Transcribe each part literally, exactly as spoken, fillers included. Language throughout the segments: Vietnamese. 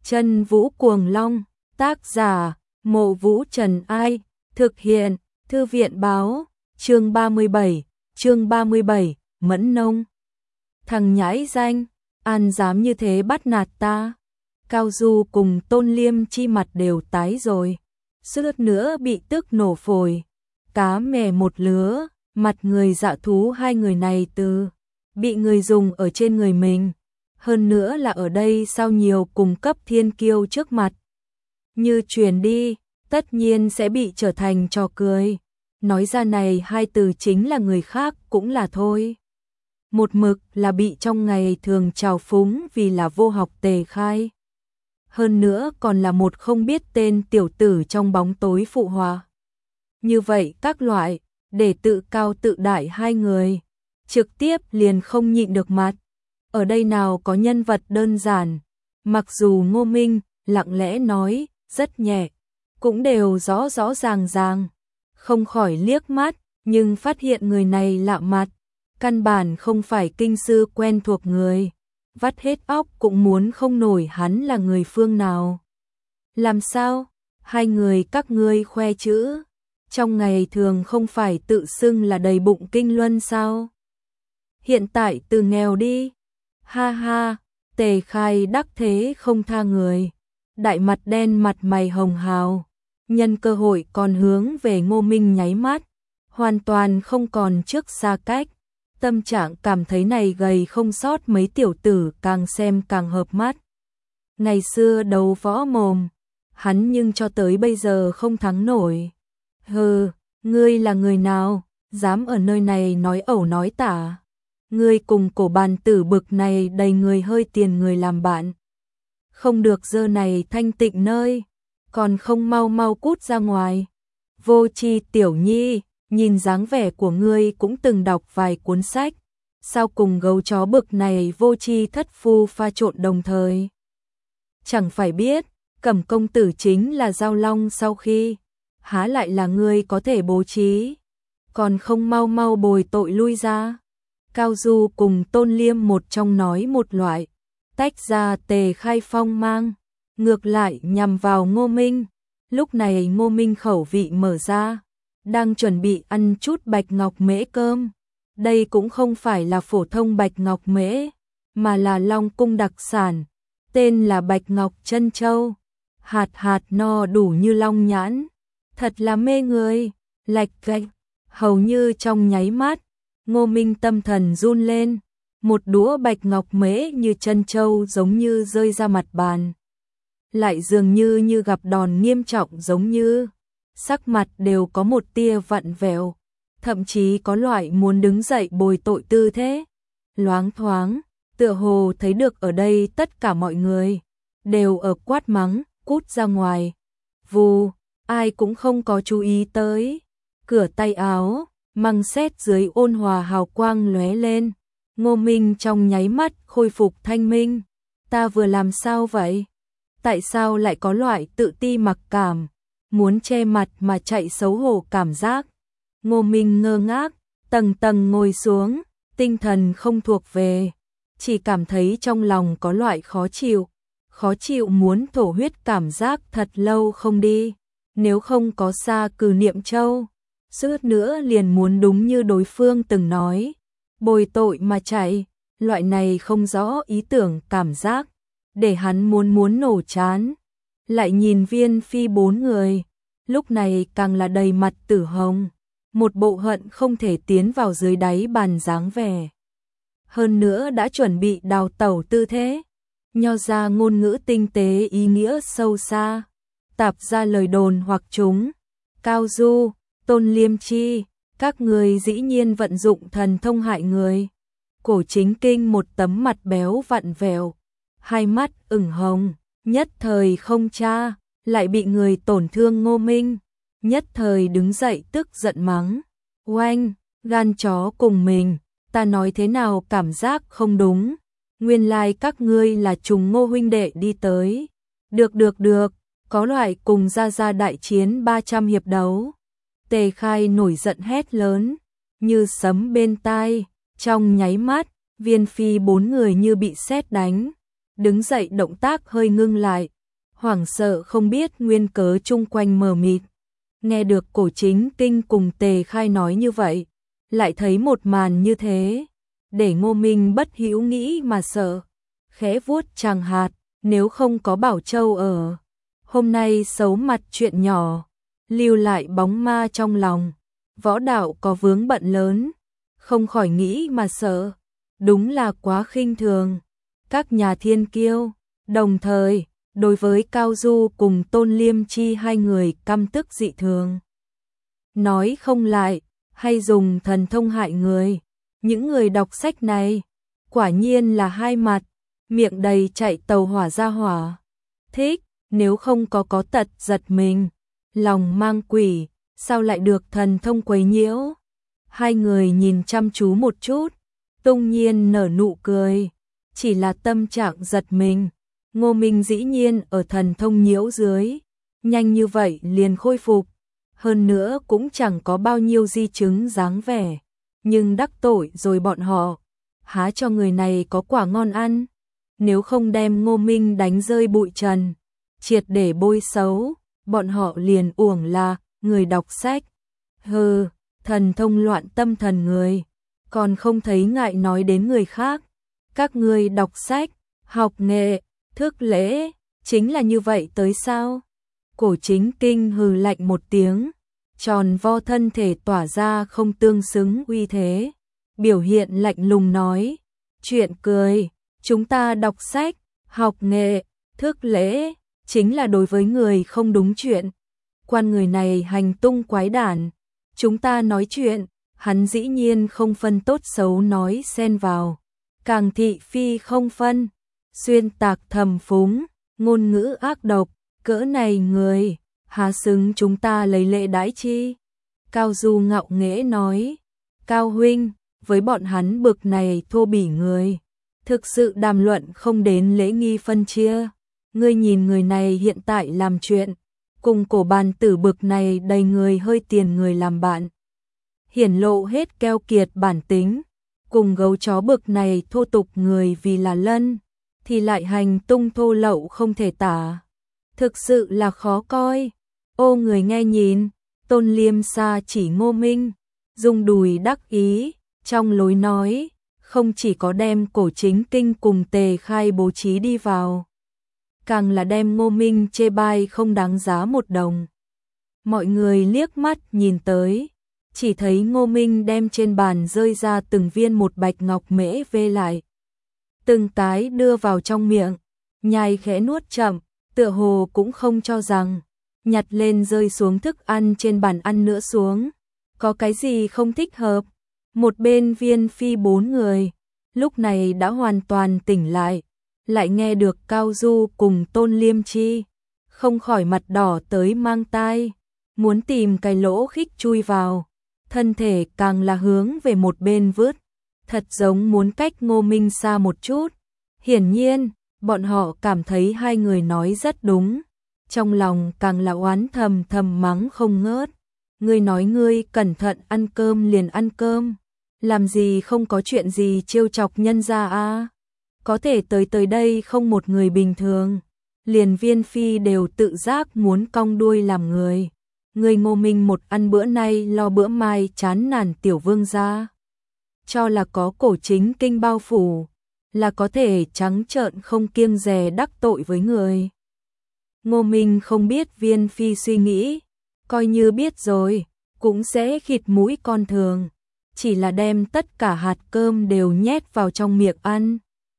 Chân Vũ Cuồng Long, tác giả, Mộ Vũ Trần Ai, thực hiện, Thư viện Báo, chương ba mươi bảy, chương ba mươi bảy, Mẫn Nông. Thằng nhãi danh, an dám như thế bắt nạt ta. Cao Du cùng Tôn Liêm Chi mặt đều tái rồi, suýt nữa bị tức nổ phổi. Cá mè một lứa, mặt người dạ thú hai người này từ bị người dùng ở trên người mình. Hơn nữa là ở đây sao nhiều cùng cấp thiên kiêu trước mặt. Như truyền đi, tất nhiên sẽ bị trở thành trò cười. Nói ra này hai từ chính là người khác cũng là thôi. Một mực là bị trong ngày thường trào phúng vì là vô học Tề Khai. Hơn nữa còn là một không biết tên tiểu tử trong bóng tối phụ hòa. Như vậy các loại, để tự cao tự đại hai người, trực tiếp liền không nhịn được mặt. Ở đây nào có nhân vật đơn giản, mặc dù Ngô Minh lặng lẽ nói, rất nhẹ, cũng đều rõ rõ ràng ràng, không khỏi liếc mắt, nhưng phát hiện người này lạ mặt, căn bản không phải kinh sư quen thuộc người, vắt hết óc cũng muốn không nổi hắn là người phương nào. Làm sao? Hai người các ngươi khoe chữ, trong ngày thường không phải tự xưng là đầy bụng kinh luân sao? Hiện tại từ nghèo đi. Ha ha, Tề Khai đắc thế không tha người. Đại mặt đen mặt mày hồng hào, nhân cơ hội còn hướng về Ngô Minh nháy mắt, hoàn toàn không còn trước xa cách. Tâm trạng cảm thấy này gầy không sót mấy tiểu tử càng xem càng hợp mắt. Ngày xưa đấu võ mồm, hắn nhưng cho tới bây giờ không thắng nổi. Hừ, ngươi là người nào, dám ở nơi này nói ẩu nói tả. Ngươi cùng cổ bàn tử bực này đầy người hơi tiền người làm bạn. Không được giờ này thanh tịnh nơi, còn không mau mau cút ra ngoài. Vô Chi tiểu nhi, nhìn dáng vẻ của ngươi cũng từng đọc vài cuốn sách. Sao cùng gấu chó bực này vô chi thất phu pha trộn đồng thời? Chẳng phải biết, Cẩm công tử chính là Giao Long sau khi, há lại là ngươi có thể bố trí, còn không mau mau bồi tội lui ra. Cao Du cùng Tôn Liêm một trong nói một loại, tách ra Tề Khai phong mang, ngược lại nhằm vào Ngô Minh. Lúc này Ngô Minh khẩu vị mở ra, đang chuẩn bị ăn chút bạch ngọc mễ cơm. Đây cũng không phải là phổ thông bạch ngọc mễ, mà là Long cung đặc sản, tên là bạch ngọc chân châu. Hạt hạt no đủ như long nhãn, thật là mê người, lạch gạch, hầu như trong nháy mắt. Ngô Minh tâm thần run lên, một đũa bạch ngọc mễ như chân châu giống như rơi ra mặt bàn. Lại dường như như gặp đòn nghiêm trọng giống như, sắc mặt đều có một tia vặn vẹo, thậm chí có loại muốn đứng dậy bồi tội tư thế. Loáng thoáng, tựa hồ thấy được ở đây tất cả mọi người, đều ở quát mắng, cút ra ngoài. Vù, ai cũng không có chú ý tới, cửa tay áo măng sét dưới ôn hòa hào quang lóe lên. Ngô Minh trong nháy mắt khôi phục thanh minh. Ta vừa làm sao vậy? Tại sao lại có loại tự ti mặc cảm, muốn che mặt mà chạy xấu hổ cảm giác? Ngô Minh ngơ ngác, tầng tầng ngồi xuống, tinh thần không thuộc về, chỉ cảm thấy trong lòng có loại khó chịu, khó chịu muốn thổ huyết cảm giác thật lâu không đi. Nếu không có Sa Cừ Niệm Châu, suýt nữa liền muốn đúng như đối phương từng nói, bồi tội mà chạy. Loại này không rõ ý tưởng cảm giác, để hắn muốn muốn nổ chán. Lại nhìn Viên Phi bốn người, lúc này càng là đầy mặt tử hồng, một bộ hận không thể tiến vào dưới đáy bàn dáng vẻ. Hơn nữa đã chuẩn bị đào tẩu tư thế, nho ra ngôn ngữ tinh tế ý nghĩa sâu xa, tạp ra lời đồn hoặc chúng. Cao Du, Tôn Liêm Chi, các người dĩ nhiên vận dụng thần thông hại người. Cổ Chính Kinh một tấm mặt béo vặn vẹo, hai mắt ửng hồng, nhất thời không tra, lại bị người tổn thương. Ngô Minh nhất thời đứng dậy tức giận mắng, oanh, gan chó cùng mình, ta nói thế nào cảm giác không đúng. Nguyên lai like các ngươi là trùng Ngô huynh đệ đi tới. Được được được, có loại cùng ra ra đại chiến ba trăm hiệp đấu. Tề Khai nổi giận hét lớn, như sấm bên tai, trong nháy mắt, Viên Phi bốn người như bị sét đánh, đứng dậy động tác hơi ngưng lại, hoảng sợ không biết nguyên cớ chung quanh mờ mịt. Nghe được Cổ Chính Kinh cùng Tề Khai nói như vậy, lại thấy một màn như thế, để Ngô Minh bất hữu nghĩ mà sợ, khẽ vuốt tràng hạt, nếu không có Bảo Châu ở, hôm nay xấu mặt chuyện nhỏ, lưu lại bóng ma trong lòng, võ đạo có vướng bận lớn, không khỏi nghĩ mà sợ, đúng là quá khinh thường các nhà thiên kiêu, đồng thời, đối với Cao Du cùng Tôn Liêm Chi hai người căm tức dị thường. Nói không lại, hay dùng thần thông hại người, những người đọc sách này, quả nhiên là hai mặt, miệng đầy chạy tàu hỏa ra hỏa. Thích, nếu không có có tật giật mình, lòng mang quỷ, sao lại được thần thông quấy nhiễu? Hai người nhìn chăm chú một chút, tung nhiên nở nụ cười, chỉ là tâm trạng giật mình. Ngô Minh dĩ nhiên ở thần thông nhiễu dưới, nhanh như vậy liền khôi phục, hơn nữa cũng chẳng có bao nhiêu di chứng dáng vẻ, nhưng đắc tội rồi bọn họ, há cho người này có quả ngon ăn, nếu không đem Ngô Minh đánh rơi bụi trần, triệt để bôi xấu, bọn họ liền uổng là người đọc sách. Hừ, thần thông loạn tâm thần người, còn không thấy ngại nói đến người khác, các ngươi đọc sách, học nghệ, thức lễ, chính là như vậy tới sao? Cổ Chính Kinh hừ lạnh một tiếng, tròn vo thân thể tỏa ra không tương xứng uy thế, biểu hiện lạnh lùng nói, chuyện cười, chúng ta đọc sách, học nghệ, thức lễ, chính là đối với người không đúng chuyện. Quan người này hành tung quái đản, chúng ta nói chuyện, hắn dĩ nhiên không phân tốt xấu nói xen vào, càng thị phi không phân, xuyên tạc thầm phúng, ngôn ngữ ác độc, cỡ này người, há xứng chúng ta lấy lệ đãi chi? Cao Du ngạo nghễ nói, Cao huynh, với bọn hắn bực này thô bỉ người, thực sự đàm luận không đến lễ nghi phân chia. Ngươi nhìn người này hiện tại làm chuyện, cùng Cổ Bàn Tử bực này đầy người hơi tiền người làm bạn, hiển lộ hết keo kiệt bản tính, cùng gấu chó bực này thô tục người vì là lân, thì lại hành tung thô lậu không thể tả, thực sự là khó coi. Ô người nghe nhìn, Tôn Liêm Sa chỉ Ngô Minh, dùng đùi đắc ý, trong lối nói, không chỉ có đem Cổ Chính Kinh cùng Tề Khai bố trí đi vào, càng là đem Ngô Minh chê bai không đáng giá một đồng. Mọi người liếc mắt nhìn tới, chỉ thấy Ngô Minh đem trên bàn rơi ra từng viên một bạch ngọc mễ vê lại, từng cái đưa vào trong miệng, nhai khẽ nuốt chậm, tựa hồ cũng không cho rằng nhặt lên rơi xuống thức ăn trên bàn ăn nữa xuống, có cái gì không thích hợp. Một bên Viên Phi bốn người, lúc này đã hoàn toàn tỉnh lại, lại nghe được Cao Du cùng Tôn Liêm Chi, không khỏi mặt đỏ tới mang tai, muốn tìm cái lỗ khích chui vào, thân thể càng là hướng về một bên vứt, thật giống muốn cách Ngô Minh xa một chút. Hiển nhiên, bọn họ cảm thấy hai người nói rất đúng, trong lòng càng là oán thầm thầm mắng không ngớt. Ngươi nói ngươi cẩn thận ăn cơm liền ăn cơm, làm gì không có chuyện gì trêu chọc nhân gia a? Có thể tới tới đây không một người bình thường, liền Viên Phi đều tự giác muốn cong đuôi làm người. Ngươi Ngô Minh một ăn bữa nay lo bữa mai chán nản tiểu vương gia, cho là có Cổ Chính Kinh bao phủ, là có thể trắng trợn không kiêng dè đắc tội với người. Ngô Minh không biết Viên Phi suy nghĩ, coi như biết rồi, cũng sẽ khịt mũi con thường, chỉ là đem tất cả hạt cơm đều nhét vào trong miệng ăn.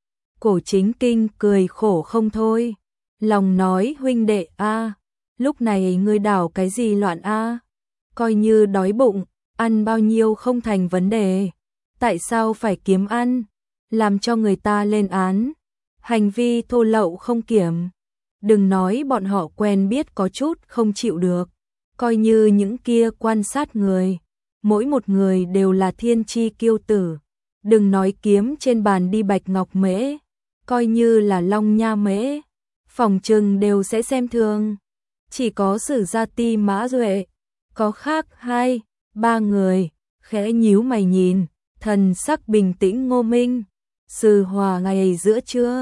Cổ Chính Kinh cười khổ không thôi, lòng nói huynh đệ a, lúc này ngươi đảo cái gì loạn a, coi như đói bụng, ăn bao nhiêu không thành vấn đề, tại sao phải kiếm ăn, làm cho người ta lên án, hành vi thô lậu không kiểm. Đừng nói bọn họ quen biết có chút không chịu được, coi như những kia quan sát người, mỗi một người đều là thiên chi kiêu tử, đừng nói kiếm trên bàn đi bạch ngọc mễ, coi như là long nha mễ, phòng trừng đều sẽ xem thường. Chỉ có Sử Gia Ti Mã Duệ, có khác hai, ba người, khẽ nhíu mày nhìn, thần sắc bình tĩnh Ngô Minh. Sư Hòa ngày giữa trưa,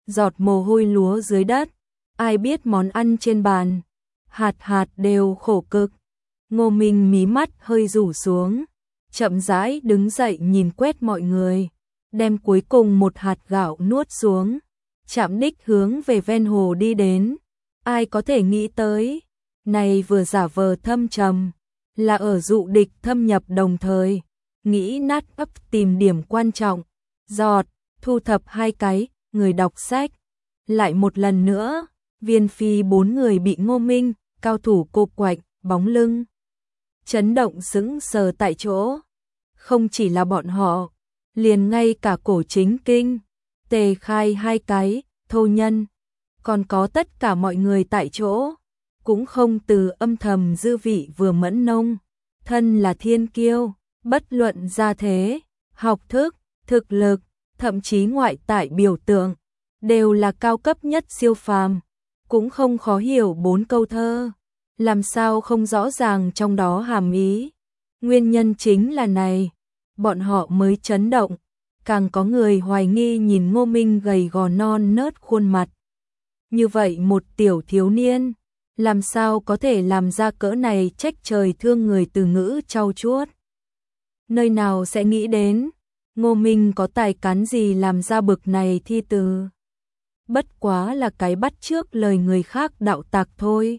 giọt mồ hôi lúa dưới đất, ai biết món ăn trên bàn, hạt hạt đều khổ cực. Ngô Minh mí mắt hơi rủ xuống, chậm rãi đứng dậy nhìn quét mọi người, đem cuối cùng một hạt gạo nuốt xuống, chạm đích hướng về ven hồ đi đến. Ai có thể nghĩ tới, này vừa giả vờ thâm trầm, là ở dụ địch thâm nhập đồng thời, nghĩ nát ấp tìm điểm quan trọng, giọt, thu thập hai cái, người đọc sách. Lại một lần nữa, Viên Phi bốn người bị Ngô Minh, cao thủ cộp quạch, bóng lưng. Chấn động sững sờ tại chỗ. Không chỉ là bọn họ, liền ngay cả Cổ Chính Kinh, Tề Khai hai cái, Thô Nhân, còn có tất cả mọi người tại chỗ, cũng không từ âm thầm dư vị vừa Mẫn Nông, thân là thiên kiêu, bất luận gia thế, học thức, thực lực, thậm chí ngoại tại biểu tượng, đều là cao cấp nhất siêu phàm, cũng không khó hiểu bốn câu thơ, làm sao không rõ ràng trong đó hàm ý. Nguyên nhân chính là này, bọn họ mới chấn động, càng có người hoài nghi nhìn Ngô Minh gầy gò non nớt khuôn mặt. Như vậy một tiểu thiếu niên, làm sao có thể làm ra cỡ này trách trời thương người từ ngữ trau chuốt. Nơi nào sẽ nghĩ đến, Ngô Minh có tài cán gì làm ra bực này thi từ. Bất quá là cái bắt chước lời người khác đạo tặc thôi.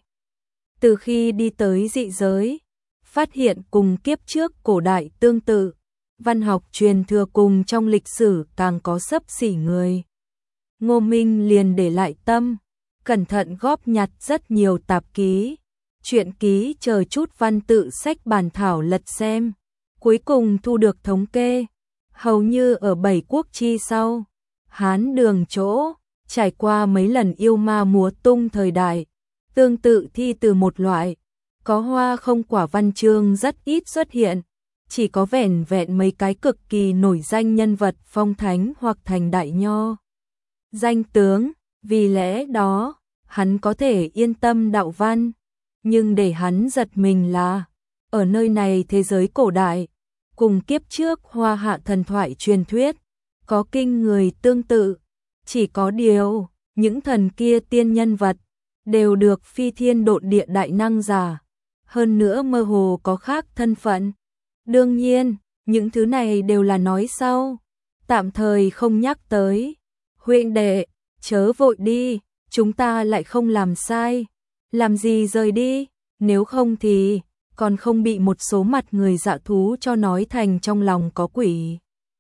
Từ khi đi tới dị giới, phát hiện cùng kiếp trước cổ đại tương tự, văn học truyền thừa cùng trong lịch sử càng có xấp xỉ người. Ngô Minh liền để lại tâm, cẩn thận góp nhặt rất nhiều tạp ký, truyện ký chờ chút văn tự sách bản thảo lật xem. Cuối cùng thu được thống kê, hầu như ở bảy quốc chi sau, Hán Đường chỗ, trải qua mấy lần yêu ma múa tung thời đại, tương tự thi từ một loại, có hoa không quả văn chương rất ít xuất hiện, chỉ có vẻn vẹn mấy cái cực kỳ nổi danh nhân vật phong thánh hoặc thành đại nho. Danh tướng, vì lẽ đó, hắn có thể yên tâm đạo văn, nhưng để hắn giật mình là, ở nơi này thế giới cổ đại, cùng kiếp trước Hoa Hạ thần thoại truyền thuyết, có kinh người tương tự, chỉ có điều, những thần kia tiên nhân vật, đều được phi thiên độn địa đại năng giả, hơn nữa mơ hồ có khác thân phận. Đương nhiên, những thứ này đều là nói sau, tạm thời không nhắc tới. Huynh đệ, chớ vội đi, chúng ta lại không làm sai, làm gì rời đi, nếu không thì còn không bị một số mặt người dạ thú cho nói thành trong lòng có quỷ.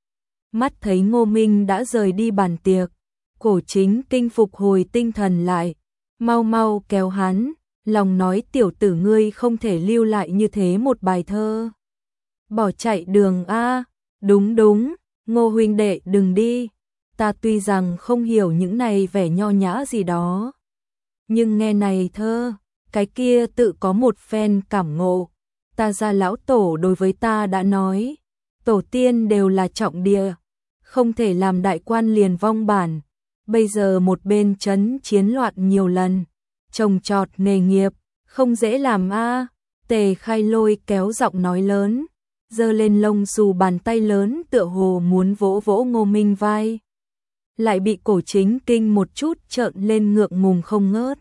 Mắt thấy Ngô Minh đã rời đi bàn tiệc, Cổ Chính Kinh phục hồi tinh thần lại, mau mau kéo hắn, lòng nói tiểu tử ngươi không thể lưu lại như thế một bài thơ. Bỏ chạy đường a, đúng đúng, Ngô huynh đệ đừng đi, ta tuy rằng không hiểu những này vẻ nho nhã gì đó, nhưng nghe này thơ, cái kia tự có một phen cảm ngộ. Ta gia lão tổ đối với ta đã nói, tổ tiên đều là trọng địa, không thể làm đại quan liền vong bản. Bây giờ một bên chấn chiến loạn nhiều lần, trồng trọt nghề nghiệp, không dễ làm a. Tề Khai Lôi kéo giọng nói lớn, giơ lên lông xù bàn tay lớn tựa hồ muốn vỗ vỗ Ngô Minh vai. Lại bị Cổ Chính Kinh một chút trợn lên ngượng ngùng không ngớt.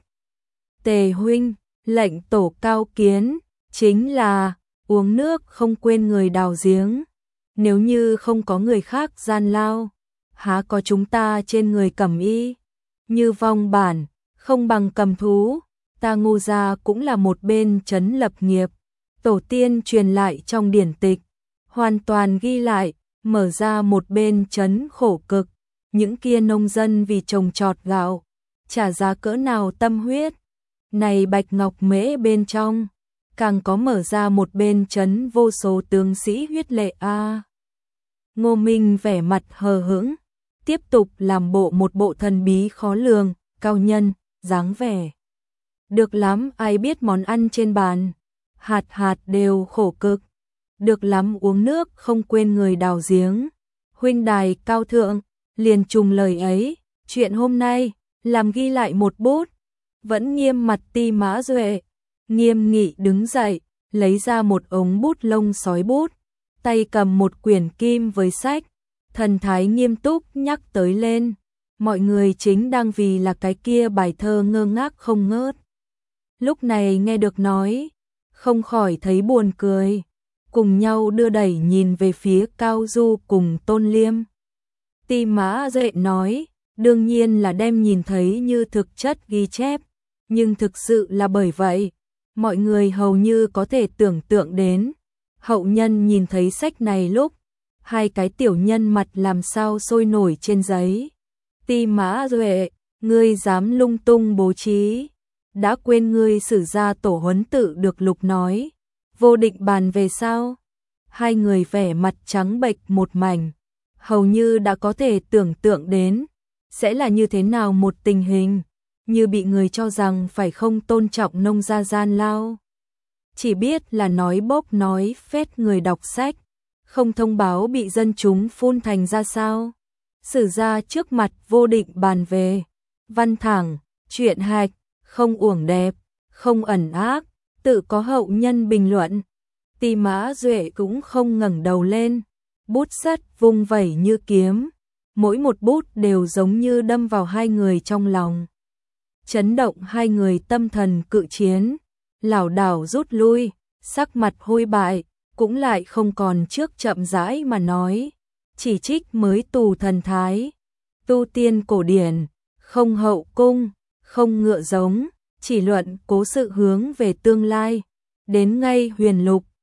Tề huynh, lệnh tổ cao kiến, chính là uống nước không quên người đào giếng. Nếu như không có người khác gian lao, há có chúng ta trên người cầm y. Như vong bản, không bằng cầm thú, ta Ngô gia cũng là một bên trấn lập nghiệp. Tổ tiên truyền lại trong điển tịch, hoàn toàn ghi lại, mở ra một bên trấn khổ cực. Những kia nông dân vì trồng trọt gạo, trả giá cỡ nào tâm huyết. Này bạch ngọc mễ bên trong, càng có mở ra một bên trấn vô số tướng sĩ huyết lệ a. À. Ngô Minh vẻ mặt hờ hững, tiếp tục làm bộ một bộ thần bí khó lường, cao nhân, dáng vẻ. Được lắm, ai biết món ăn trên bàn, hạt hạt đều khổ cực. Được lắm, uống nước không quên người đào giếng. Huynh đài cao thượng, liền trùng lời ấy, chuyện hôm nay, làm ghi lại một bút. Vẫn nghiêm mặt Ti Mã Duệ, nghiêm nghị đứng dậy, lấy ra một ống bút lông sói bút, tay cầm một quyển kim với sách, thần thái nghiêm túc nhắc tới lên, mọi người chính đang vì là cái kia bài thơ ngơ ngác không ngớt. Lúc này nghe được nói, không khỏi thấy buồn cười, cùng nhau đưa đẩy nhìn về phía Cao Du cùng Tôn Liêm. Ti Mã Duệ nói, đương nhiên là đem nhìn thấy như thực chất ghi chép, nhưng thực sự là bởi vậy, mọi người hầu như có thể tưởng tượng đến, hậu nhân nhìn thấy sách này lúc, hai cái tiểu nhân mặt làm sao sôi nổi trên giấy. Ti Mã Duệ, ngươi dám lung tung bố trí, đã quên ngươi sử ra tổ huấn tự được Lục nói, vô định bàn về sao? Hai người vẻ mặt trắng bệch một mảnh, hầu như đã có thể tưởng tượng đến, sẽ là như thế nào một tình hình, như bị người cho rằng phải không tôn trọng nông gia gian lao. Chỉ biết là nói bốc nói phét người đọc sách, không thông báo bị dân chúng phun thành ra sao. Sử ra trước mặt vô định bàn về, văn thẳng, chuyện hạch, không uổng đẹp, không ẩn ác, tự có hậu nhân bình luận. Ti Mã Duệ cũng không ngẩng đầu lên, bút sắt vung vẩy như kiếm, mỗi một bút đều giống như đâm vào hai người trong lòng. Chấn động hai người tâm thần cự chiến, lảo đảo rút lui, sắc mặt hôi bại, cũng lại không còn trước chậm rãi mà nói, chỉ trích mới tù thần thái, tu tiên cổ điển, không hậu cung, không ngựa giống, chỉ luận cố sự hướng về tương lai, đến ngay huyền lục,